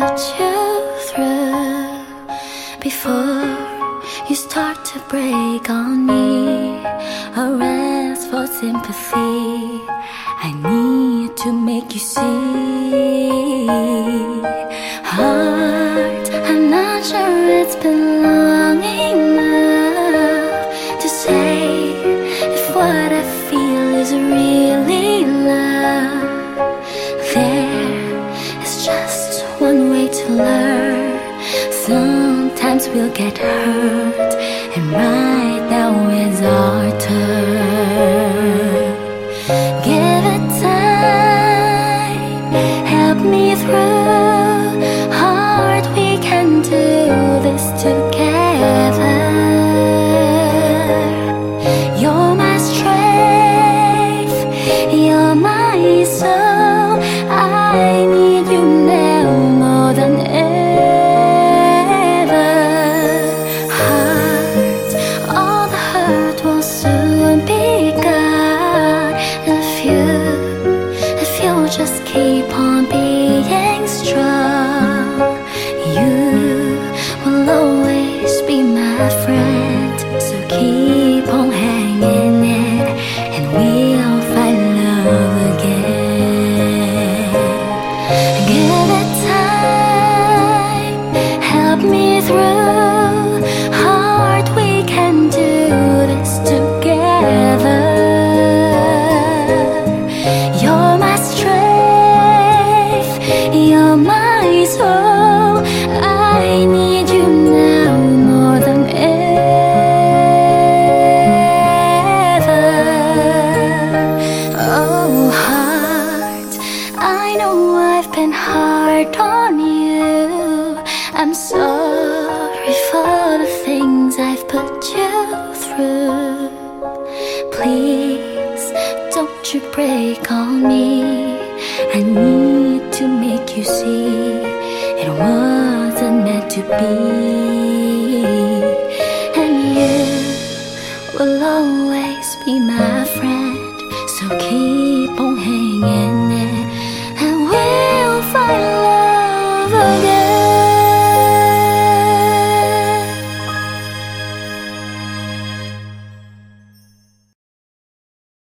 put you through before you start to break on me or ask for sympathy. I need to make you see. Heart, I'm not sure it's been long enough to say if what I feel is really love. There is just one way to learn. Sometimes we'll get hurt, and right now is our turn. Give it time, help me through. Heart, we can do this together. You're my strength, you're my soul. I need you now more than ever. Heart, all the hurt will soon be gone if you just keep on being strong. You will always be my friend, so keep on hanging in, and we'll find love again. Give it time, help me through. Heart, we can do this together. You're my strength, you're my soul. I need you now more than ever. Oh heart, I know I've been hard on you. I'm sorry for the things I've put you through. Please don't you break on me. I need to make you see it wasn't meant to be. And you will always be my